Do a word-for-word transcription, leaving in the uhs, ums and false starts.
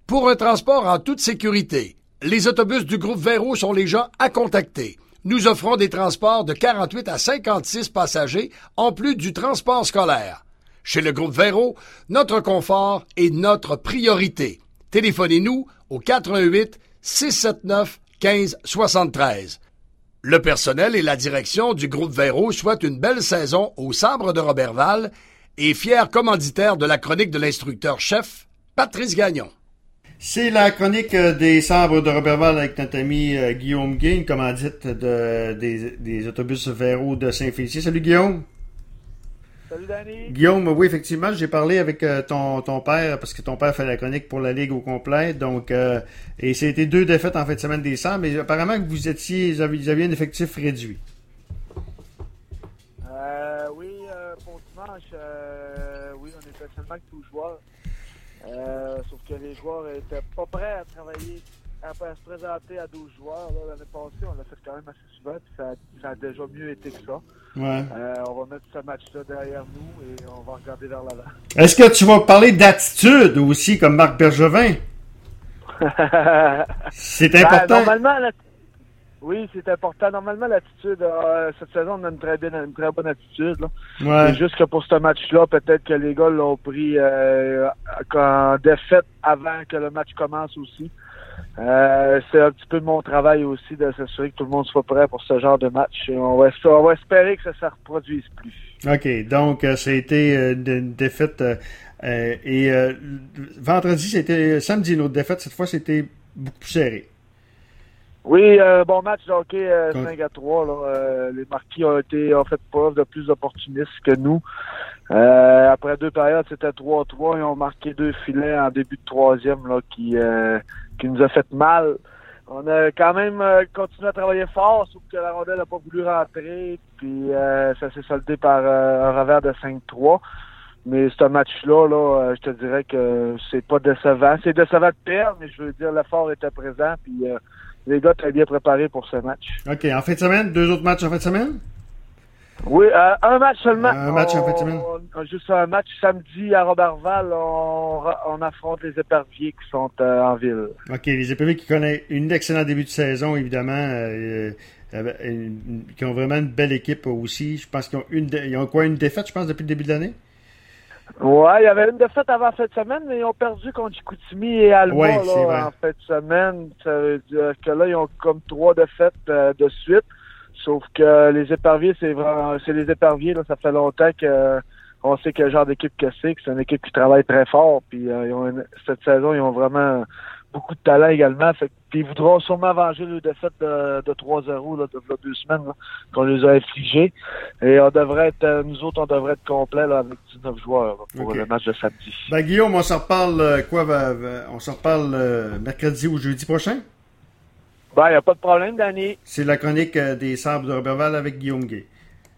Pour un transport en toute sécurité, les autobus du groupe Véro sont les gens à contacter. Nous offrons des transports de quarante-huit à cinquante-six passagers, en plus du transport scolaire. Chez le groupe Véro, notre confort est notre priorité. Téléphonez-nous au quatre un huit, six sept neuf, un cinq sept trois. Le personnel et la direction du groupe Véro souhaitent une belle saison au Sabre de Roberval et fier commanditaire de la chronique de l'instructeur-chef, Patrice Gagnon. C'est la chronique des Sabres de Roberval avec notre ami euh, Guillaume Gay, une commandite de, des, des autobus Véro de Saint-Félicien. Salut Guillaume. Salut Danny. Guillaume, oui, effectivement, j'ai parlé avec euh, ton, ton père, parce que ton père fait la chronique pour la Ligue au complet, donc euh, et c'était deux défaites en fin de semaine des Sabres, mais apparemment que vous étiez, vous aviez, vous aviez un effectif réduit. Euh, oui, euh, pour dimanche, euh, oui, on était seulement que douze joueurs. Euh, sauf que les joueurs étaient pas prêts à travailler, à, à se présenter à douze joueurs. Là, l'année passée, on l'a fait quand même assez souvent, puis ça, ça a déjà mieux été que ça. Ouais. Euh, on va mettre ce match-là derrière nous et on va regarder vers l'avant. Est-ce que tu vas parler d'attitude aussi, comme Marc Bergevin? C'est important. Ben, normalement, la... oui, c'est important. Normalement, l'attitude, euh, cette saison, on a une très, bien, une très bonne attitude. Là. Ouais. C'est juste que pour ce match-là, peut-être que les gars l'ont pris euh, en défaite avant que le match commence aussi. Euh, c'est un petit peu mon travail aussi de s'assurer que tout le monde soit prêt pour ce genre de match. Et on va, on va espérer que ça ne se reproduise plus. OK. Donc, euh, ça a été euh, une défaite. Euh, euh, et euh, vendredi, c'était samedi, une autre défaite. Cette fois, c'était beaucoup plus serré. Oui, euh, bon match de hockey euh, Quand... cinq à trois. Là, euh, les Marquis ont été ont fait preuve de plus d'opportunisme que nous. Euh, après deux périodes, c'était trois à trois. Ils ont marqué deux filets en début de troisième là, qui, euh, qui nous a fait mal. On a quand même euh, continué à travailler fort, sauf que la rondelle n'a pas voulu rentrer. Puis euh, ça s'est soldé par euh, un revers de cinq trois. Mais ce match-là, là, euh, je te dirais que c'est pas décevant. C'est décevant de perdre, mais je veux dire, l'effort était présent. Puis euh, les gars étaient bien préparés pour ce match. OK. En fin de semaine, deux autres matchs en fin de semaine? Oui, euh, un match seulement. Un match on, en fin de semaine. On, juste un match samedi à Roberval. On, on affronte les Éperviers qui sont euh, en ville. OK. Les Éperviers qui connaissent une excellent début de saison, évidemment. Euh, euh, une, qui ont vraiment une belle équipe aussi. Je pense qu'ils ont une, ils ont quoi, une défaite, je pense, depuis le début de l'année? Ouais, il y avait une défaite avant la fin de semaine, mais ils ont perdu contre Chicoutimi et Alma ouais, là, en fin de semaine. Ça veut dire que là, ils ont comme trois défaites euh, de suite. Sauf que les Éperviers, c'est vraiment, c'est les Éperviers, là, ça fait longtemps que euh, on sait quel genre d'équipe que c'est, que c'est une équipe qui travaille très fort. Puis euh, ils ont une, cette saison, ils ont vraiment beaucoup de talent également. Fait, puis ils voudront sûrement venger le défaite de, de trois zéro là, de, de deux semaines là, qu'on les a infligés. Et on devrait être, nous autres, on devrait être complet là, avec dix-neuf joueurs là, pour okay. le match de samedi. Ben Guillaume, on s'en reparle euh, quoi? Va, va, on s'en reparle euh, mercredi ou jeudi prochain? Ben, il n'y a pas de problème, Danny. C'est la chronique euh, des Sabres de Roberval avec Guillaume Gay.